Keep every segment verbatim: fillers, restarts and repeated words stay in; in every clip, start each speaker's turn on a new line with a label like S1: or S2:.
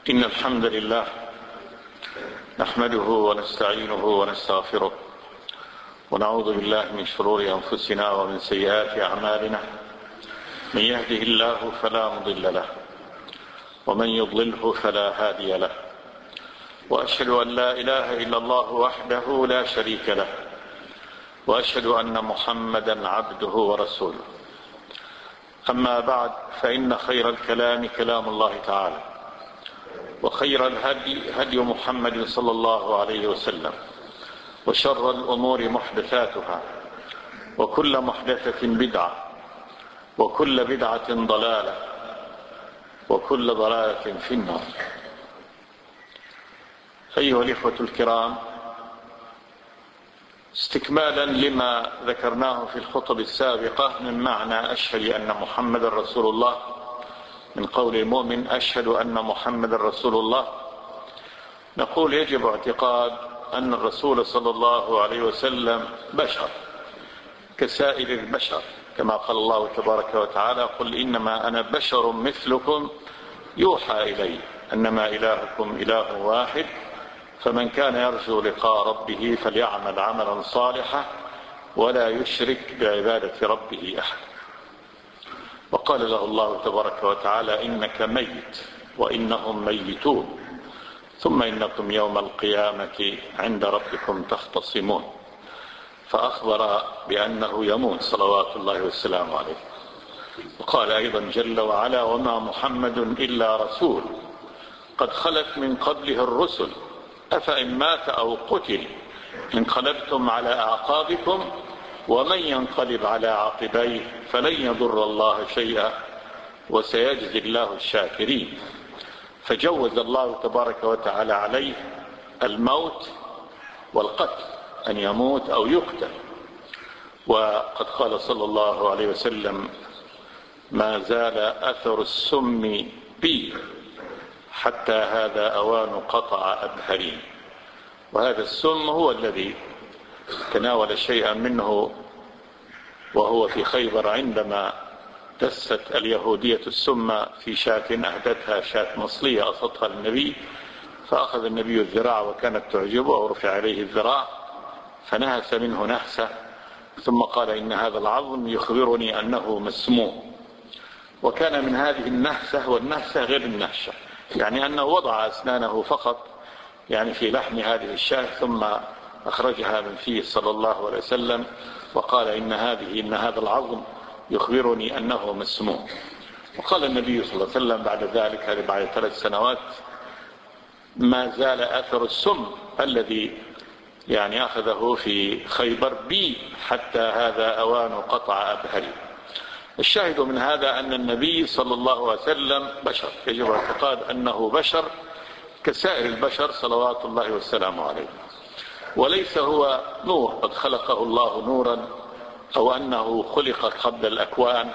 S1: إن الحمد لله نحمده ونستعينه ونستغفره ونعوذ بالله من شرور أنفسنا ومن سيئات أعمالنا. من يهده الله فلا مضل له ومن يضلله فلا هادي له، وأشهد أن لا إله إلا الله وحده لا شريك له، وأشهد أن محمدا عبده ورسوله. أما بعد، فإن خير الكلام كلام الله تعالى، وخير الهدي هدي محمد صلى الله عليه وسلم، وشر الأمور محدثاتها، وكل محدثة بدعة، وكل بدعة ضلالة، وكل ضلالة في النار. أيها الإخوة الكرام، استكمالا لما ذكرناه في الخطب السابقة من معنى أشهد أن محمد رسول الله، من قول المؤمن أشهد أن محمد رسول الله، نقول يجب اعتقاد أن الرسول صلى الله عليه وسلم بشر كسائر البشر، كما قال الله تبارك وتعالى: قل إنما أنا بشر مثلكم يوحى إلي أنما إلهكم إله واحد فمن كان يرجو لقاء ربه فليعمل عملا صالحا ولا يشرك بعبادة ربه أحد. وقال له الله تبارك وتعالى: إنك ميت وإنهم ميتون ثم إنكم يوم القيامة عند ربكم تختصمون. فأخبر بأنه يموت صلوات الله والسلام عليه. وقال أيضا جل وعلا: وما محمد إلا رسول قد خلت من قبله الرسل أفإن مات أو قتل انقلبتم على أعقابكم ومن ينقلب على عقبيه فلن يضر الله شيئا وسيجزي الله الشاكرين. فجوز الله تبارك وتعالى عليه الموت والقتل، أن يموت أو يقتل. وقد قال صلى الله عليه وسلم: ما زال أثر السم بي حتى هذا أوان قطع أبهري. وهذا السم هو الذي تناول شيئا منه وهو في خيبر عندما دست اليهودية السم في شاة أهدتها، شاة مصلية أصدها النبي، فأخذ النبي الذراع وكانت تعجبه ورفع عليه الذراع فنهس منه نهسة، ثم قال: إن هذا العظم يخبرني أنه مسموم. وكان من هذه النهسة، والنهسة غير النهشة، يعني أنه وضع أسنانه فقط يعني في لحم هذه الشاة ثم أخرجها من فيه صلى الله عليه وسلم وقال: إن هذه إن هذا العظم يخبرني أنه مسموم. وقال النبي صلى الله عليه وسلم بعد ذلك، هذه بعد ثلاث سنوات: ما زال أثر السم الذي يعني أخذه في خيبر بي حتى هذا أوان قطع أبهري. الشاهد من هذا أن النبي صلى الله عليه وسلم بشر، يجب اعتقاد أنه بشر كسائر البشر صلوات الله والسلام عليه، وليس هو نور قد خلقه الله نورا أو أنه خلق قبل الأكوان،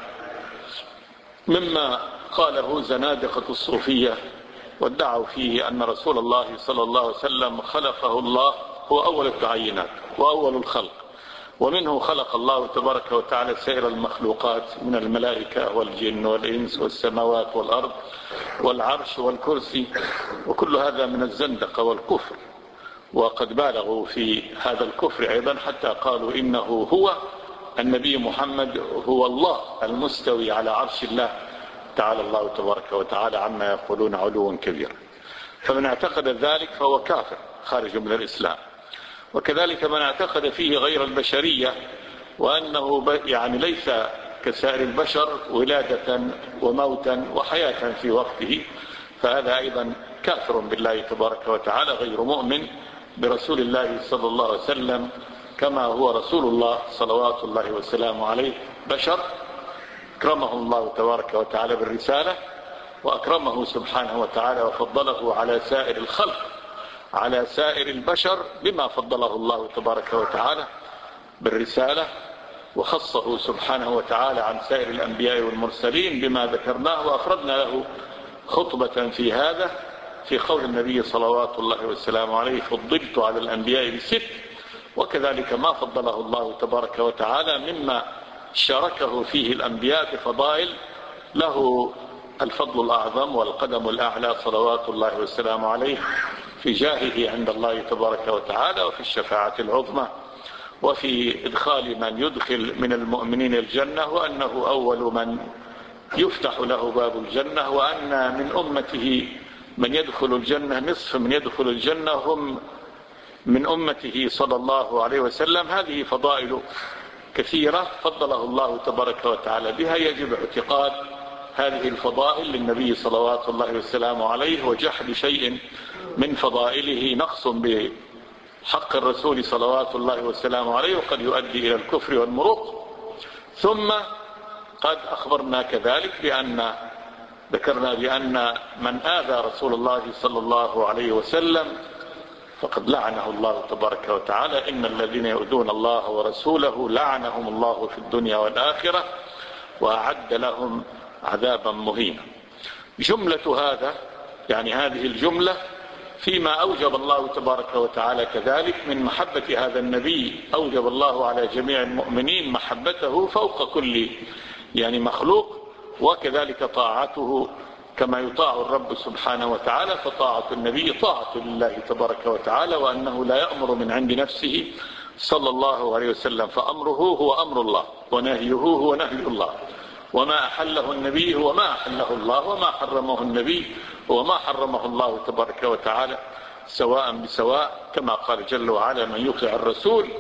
S1: مما قاله زنادقة الصوفية وادعوا فيه أن رسول الله صلى الله عليه وسلم خلقه الله، هو أول التعينات وأول الخلق، ومنه خلق الله تبارك وتعالى سائر المخلوقات من الملائكة والجن والإنس والسماوات والأرض والعرش والكرسي، وكل هذا من الزندقة والكفر. وقد بالغوا في هذا الكفر أيضا حتى قالوا إنه هو النبي محمد هو الله المستوي على عرش الله تعالى الله تبارك وتعالى عما يقولون علوا كبيرا. فمن اعتقد ذلك فهو كافر خارج من الإسلام. وكذلك من اعتقد فيه غير البشرية وأنه يعني ليس كسائر البشر ولادة وموتا وحياة في وقته، فهذا أيضا كافر بالله تبارك وتعالى غير مؤمن برسول الله صلى الله عليه وسلم، كما هو رسول الله صلوات الله وسلامه عليه بشر أكرمه الله تبارك وتعالى بالرسالة، وأكرمه سبحانه وتعالى وفضله على سائر الخلق، على سائر البشر، بما فضله الله تبارك وتعالى بالرسالة، وخصه سبحانه وتعالى عن سائر الأنبياء والمرسلين بما ذكرناه. وأفردنا له خطبة في هذا في قول النبي صلوات الله والسلام عليه: فضلت على الأنبياء بست. وكذلك ما فضله الله تبارك وتعالى مما شاركه فيه الأنبياء بفضائل له الفضل الأعظم والقدم الأعلى صلوات الله والسلام عليه في جاهه عند الله تبارك وتعالى، وفي الشفاعة العظمى، وفي إدخال من يدخل من المؤمنين الجنة، وأنه أول من يفتح له باب الجنة، وأن من أمته من يدخل الجنة، نصف من يدخل الجنة هم من أمته صلى الله عليه وسلم. هذه فضائل كثيرة فضله الله تبارك وتعالى بها، يجب اعتقاد هذه الفضائل للنبي صلوات الله والسلام عليه، وجحد شيء من فضائله نقص بحق الرسول صلوات الله والسلام عليه، وقد يؤدي إلى الكفر والمروق. ثم قد أخبرنا كذلك بأن ذكرنا بأن من آذى رسول الله صلى الله عليه وسلم فقد لعنه الله تبارك وتعالى، إن الذين يؤذون الله ورسوله لعنهم الله في الدنيا والآخرة وأعد لهم عذابا مهينا. جملة هذا يعني هذه الجملة فيما أوجب الله تبارك وتعالى كذلك من محبة هذا النبي، أوجب الله على جميع المؤمنين محبته فوق كل يعني مخلوق، وكذلك طاعته كما يطاع الرب سبحانه وتعالى، فطاعة النبي طاعة لله تبارك وتعالى، وأنه لا يأمر من عند نفسه صلى الله عليه وسلم، فأمره هو أمر الله، ونهيه هو نهي الله، وما أحله النبي هو ما أحله الله، وما حرمه النبي هو ما حرمه الله تبارك وتعالى، سواء بسواء، كما قال جل وعلا: من يطع الرسول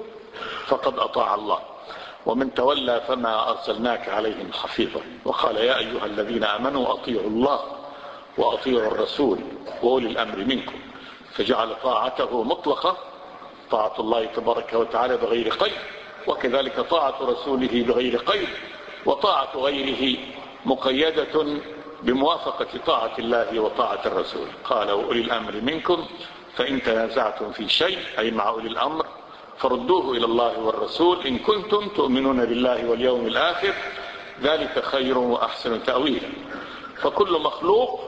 S1: فقد أطاع الله ومن تولى فما أرسلناك عليهم حفيظا. وقال: يا أيها الذين آمنوا أطيعوا الله وأطيعوا الرسول وأولي الأمر منكم، فجعل طاعته مطلقة، طاعة الله تبارك وتعالى بغير قيد، وكذلك طاعة رسوله بغير قيد، وطاعة غيره مقيدة بموافقة طاعة الله وطاعة الرسول. قال: وأولي الأمر منكم، فإن تنازعتم في شيء أي مع أولي الأمر فردوه إلى الله والرسول إن كنتم تؤمنون بالله واليوم الآخر، ذلك خير وأحسن تأويلا. فكل مخلوق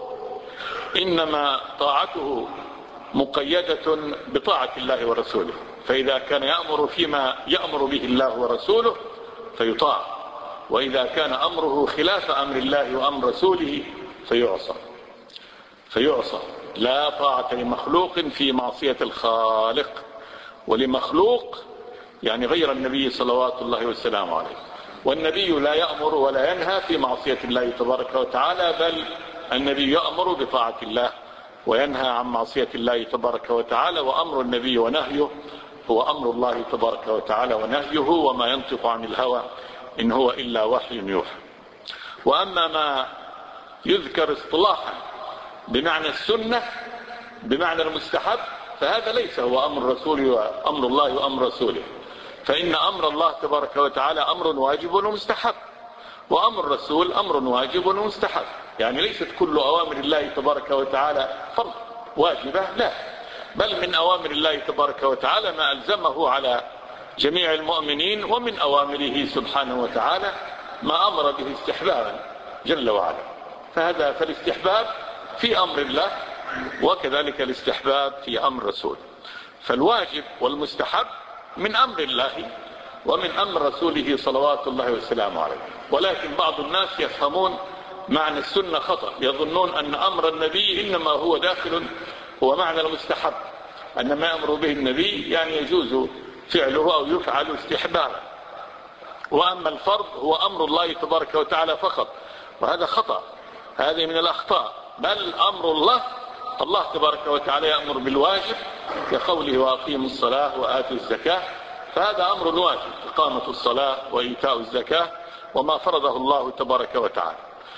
S1: إنما طاعته مقيدة بطاعة الله ورسوله، فإذا كان يأمر فيما يأمر به الله ورسوله فيطاع، وإذا كان أمره خلاف أمر الله وأمر رسوله فيعصى فيعصى لا طاعة لمخلوق في معصية الخالق. ولمخلوق يعني غير النبي صلوات الله والسلام عليه، والنبي لا يأمر ولا ينهى في معصية الله تبارك وتعالى، بل النبي يأمر بطاعة الله وينهى عن معصية الله تبارك وتعالى، وأمر النبي ونهيه هو أمر الله تبارك وتعالى ونهيه، وما ينطق عن الهوى إن هو إلا وحي يوحى. وأما ما يذكر اصطلاحا بمعنى السنة بمعنى المستحب، فهذا ليس هو أمر رسوله وأمر الله وأمر رسوله، فإن أمر الله تبارك وتعالى أمر واجب ومستحب، وأمر الرسول أمر واجب ومستحب. يعني ليست كل أوامر الله تبارك وتعالى فرض واجبة، لا، بل من أوامر الله تبارك وتعالى ما ألزمه على جميع المؤمنين، ومن أوامره سبحانه وتعالى ما أمر به استحبابا جل وعلا. فهذا فالاستحباب في أمر الله، وكذلك الاستحباب في أمر رسول. فالواجب والمستحب من أمر الله ومن أمر رسوله صلوات الله والسلام عليه. ولكن بعض الناس يفهمون معنى السنة خطأ، يظنون أن أمر النبي إنما هو داخل هو معنى المستحب، أن ما أمر به النبي يعني يجوز فعله أو يفعل استحبابا، وأما الفرض هو أمر الله تبارك وتعالى فقط، وهذا خطأ، هذه من الأخطاء. بل أمر الله الله تبارك وتعالى يأمر بالواجب كقوله: وأقيموا الصلاة وآتوا الزكاة، فهذا أمر واجب، إقامة الصلاة وإيتاء الزكاة وما فرضه الله تبارك وتعالى.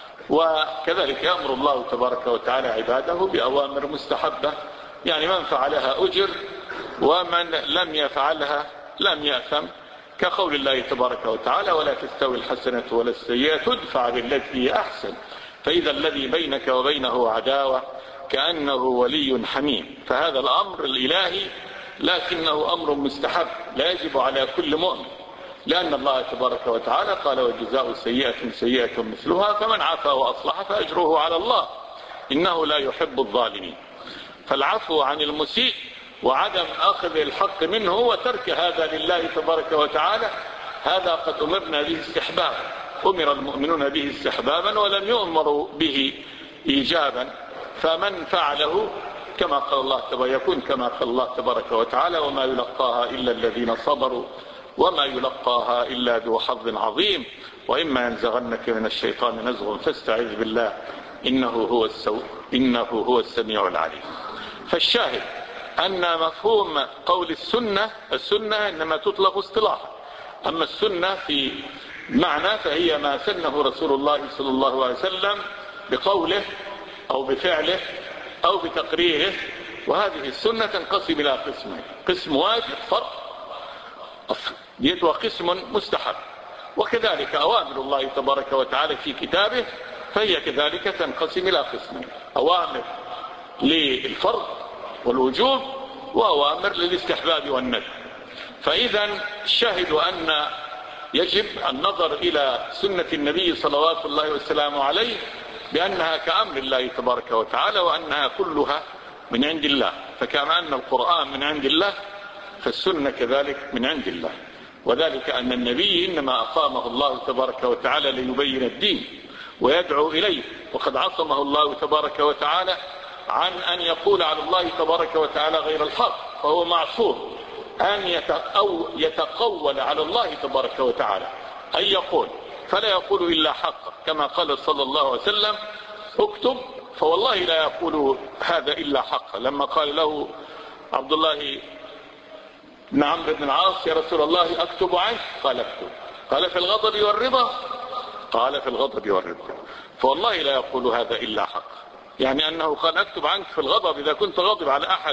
S1: وكذلك يأمر الله تبارك وتعالى عباده بأوامر مستحبة، يعني من فعلها أجر ومن لم يفعلها لم يأثم، كقول الله تبارك وتعالى: ولا تستوي الحسنة ولا السيئة ادفع بالتي هي أحسن فإذا الذي بينك وبينه عداوة كأنه ولي حميم. فهذا الأمر الإلهي لكنه أمر مستحب لا يجب على كل مؤمن، لأن الله تبارك وتعالى قال: وجزاء سيئة سيئة مثلها فمن عفا وأصلح فأجره على الله إنه لا يحب الظالمين. فالعفو عن المسيء وعدم أخذ الحق منه وترك هذا لله تبارك وتعالى، هذا قد أمرنا به استحبابا، أمر المؤمنون به استحبابا ولم يؤمروا به إيجابا، فمن فعله كما قال الله تبارك يكون كما قال الله تبارك وتعالى: وما يلقاها إلا الذين صبروا وما يلقاها إلا ذو حظ عظيم، وإما ينزغنك من الشيطان نزغ فاستعذ بالله إنه هو السو إنه هو السميع العليم. فالشاهد أن مفهوم قول السنة السنة إنما تطلق اصطلاحا، أما السنة في معنى فهي ما سنه رسول الله صلى الله عليه وسلم بقوله أو بفعله أو بتقريره. وهذه السنة تنقسم إلى قسمين: قسم واجب فرض، وقسم مستحب. وكذلك أوامر الله تبارك وتعالى في كتابه فهي كذلك تنقسم إلى قسمين: أوامر للفرض والوجوب وأوامر للاستحباب والندب. فإذا شهد أن يجب النظر إلى سنة النبي صلوات الله وسلامه عليه بأنها كأمر الله تبارك وتعالى، وأنها كلها من عند الله. فكما أن القرآن من عند الله فالسنة كذلك من عند الله، وذلك أن النبي إنما أقامه الله تبارك وتعالى ليبين الدين ويدعو إليه، وقد عصمه الله تبارك وتعالى عن أن يقول على الله تبارك وتعالى غير الحق، فهو معصوم أن يتقول على الله تبارك وتعالى، أن يقول فلا يقول إلا حقا، كما قال صلى الله عليه وسلم: اكتب فوالله لا يقول هذا إلا حقا. لما قال له عبد الله بن عمرو بن العاص: يا رسول الله أكتب عنك؟ قال: اكتب. قال: في الغضب والرضا؟ قال: في الغضب والرضا. فوالله لا يقول هذا إلا حقا، يعني أنه قال: اكتب عنك في الغضب إذا كنت غاضب على أحد،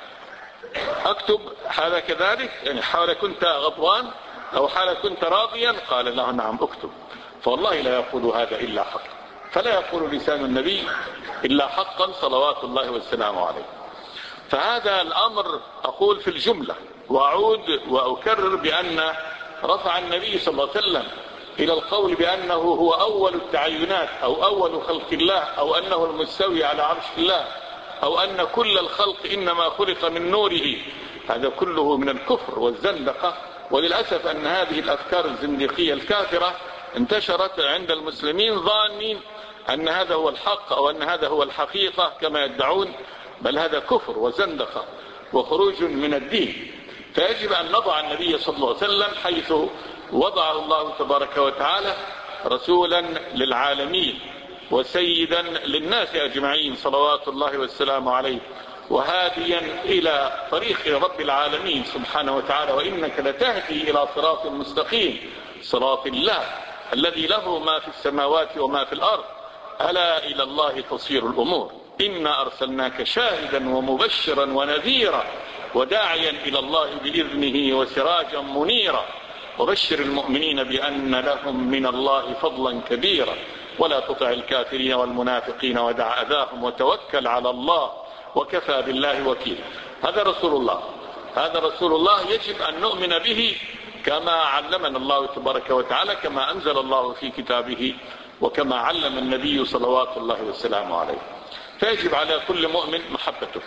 S1: اكتب هذا كذلك، يعني حال كنت غضبان أو حال كنت راضيا؟ قال: لا نعم اكتب. فوالله لا يقول هذا إلا حقا. فلا يقول لسان النبي إلا حقا صلوات الله والسلام عليه. فهذا الأمر أقول في الجملة، وأعود وأكرر بأن رفع النبي صلى الله عليه وسلم إلى القول بأنه هو أول التعينات أو أول خلق الله، أو أنه المستوي على عرش الله، أو أن كل الخلق إنما خلق من نوره، هذا كله من الكفر والزندقة. وللأسف أن هذه الأفكار الزندقية الكافرة انتشرت عند المسلمين ظانين أن هذا هو الحق أو أن هذا هو الحقيقة كما يدعون، بل هذا كفر وزندقة وخروج من الدين. فيجب أن نضع النبي صلى الله عليه وسلم حيث وضعه الله تبارك وتعالى رسولا للعالمين وسيدا للناس أجمعين صلوات الله والسلام عليه، وهاديا إلى طريق رب العالمين سبحانه وتعالى: وإنك لتهدي إلى صراط مستقيم، صراط الله الذي له ما في السماوات وما في الأرض، ألا إلى الله تصير الأمور. إنا أرسلناك شاهدا ومبشرا ونذيرا وداعيا إلى الله بإذنه وسراجا منيرا، وبشر المؤمنين بأن لهم من الله فضلا كبيرا، ولا تطع الكافرين والمنافقين ودع أذاهم وتوكل على الله وكفى بالله وكيلا. هذا رسول الله، هذا رسول الله يجب أن نؤمن به كما علمنا الله تبارك وتعالى، كما أنزل الله في كتابه، وكما علم النبي صلوات الله والسلام عليه. فيجب على كل مؤمن محبته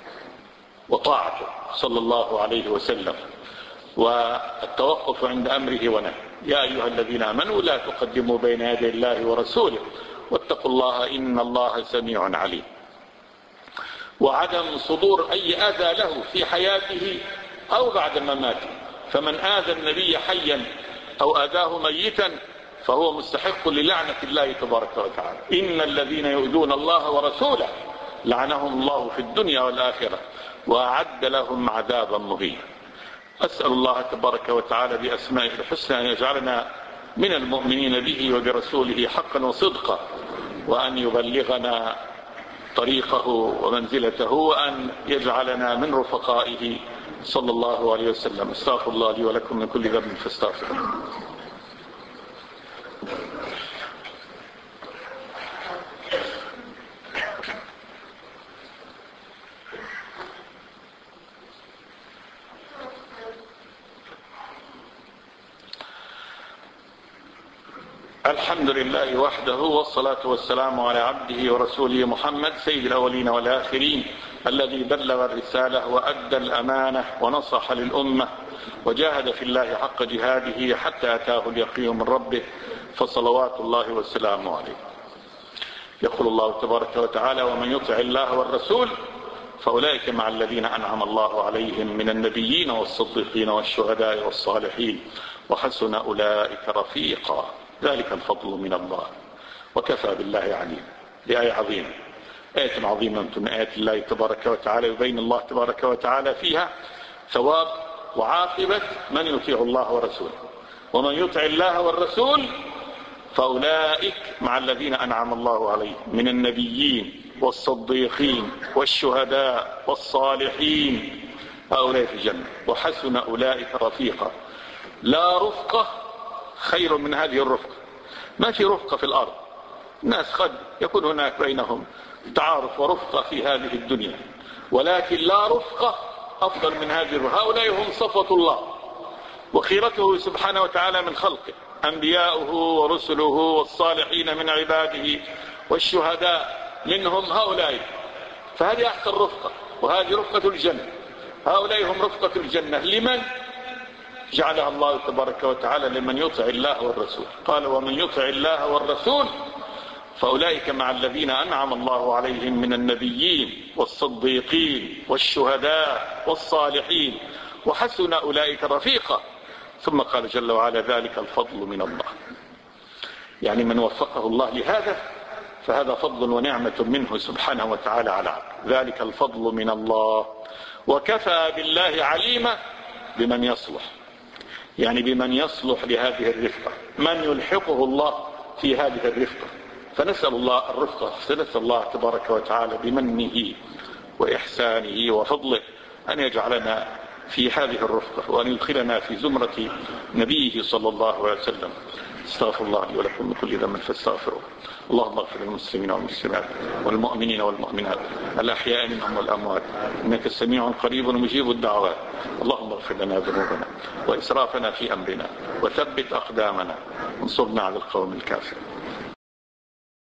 S1: وطاعته صلى الله عليه وسلم، والتوقف عند أمره ونهيه. يا أيها الذين آمنوا لا تقدموا بين يدي الله ورسوله واتقوا الله إن الله سميع عليم. وعدم صدور أي أذى له في حياته أو بعد مماته، فمن آذى النبي حيا أو آذاه ميتا فهو مستحق للعنة الله تبارك وتعالى. إن الذين يؤذون الله ورسوله لعنهم الله في الدنيا والآخرة وأعد لهم عذابا مهينا. أسأل الله تبارك وتعالى بأسمائه الحسنى أن يجعلنا من المؤمنين به وبرسوله حقا وصدقا، وأن يبلغنا طريقه ومنزلته، وأن يجعلنا من رفقائه صلى الله عليه وسلم. استغفر الله لي ولكم من كل ذنب فاستغفروه. الحمد لله وحده، والصلاة والسلام على عبده ورسوله محمد سيد الأولين والآخرين، الذي بلغ الرسالة وأدى الأمانة ونصح للأمة وجاهد في الله حق جهاده حتى أتاه اليقين من ربه، فصلوات الله وسلامه عليه. يقول الله تبارك وتعالى: ومن يطع الله والرسول فأولئك مع الذين أنعم الله عليهم من النبيين والصديقين والشهداء والصالحين وحسن أولئك رفيقا ذلك الفضل من الله وكفى بالله عليم. بآية عظيمة، آية عظيمة من آيات الله تبارك وتعالى، يبين الله تبارك وتعالى فيها ثواب وعاقبة من يطيع الله ورسوله. ومن يطع الله والرسول فأولئك مع الذين أنعم الله عليهم من النبيين والصديقين والشهداء والصالحين هؤلاء في الجنة وحسن أولئك رفيقا. لا رفقة خير من هذه الرفقة. ما في رفقة في الأرض، الناس قد يكون هناك بينهم تعارف ورفقة في هذه الدنيا، ولكن لا رفقة أفضل من هذه الرفقة. هؤلاء هم صفوة الله وخيرته سبحانه وتعالى من خلقه، أنبياؤه ورسله والصالحين من عباده والشهداء منهم هؤلاء. فهذه أحسن رفقة، وهذه رفقة الجنة. هؤلاء هم رفقة الجنة. لمن جعلها الله تبارك وتعالى؟ لمن يطع الله والرسول. قال: ومن يطع الله والرسول فأولئك مع الذين أنعم الله عليهم من النبيين والصديقين والشهداء والصالحين وحسن أولئك رفيقا. ثم قال جل وعلا: ذلك الفضل من الله. يعني من وفقه الله لهذا فهذا فضل ونعمة منه سبحانه وتعالى على عبده. ذلك الفضل من الله وكفى بالله عليما بمن يصلح، يعني بمن يصلح لهذه الرفقة، من يلحقه الله في هذه الرفقة. فنسأل الله الرفقة، نسأل الله تبارك وتعالى بمنه وإحسانه وفضله أن يجعلنا في هذه الرفقة، وأن يدخلنا في زمرة نبيه صلى الله عليه وسلم. استغفر الله لي ولكم من كل ذنب فاستغفروه. اللهم اغفر للمسلمين والمسلمات والمؤمنين والمؤمنات الأحياء منهم والأموات، إنك سميع قريب مجيب الدعوات. اللهم اغفر لنا ذنوبنا وإسرافنا في أمرنا وثبت أقدامنا وانصرنا على القوم الكافرين.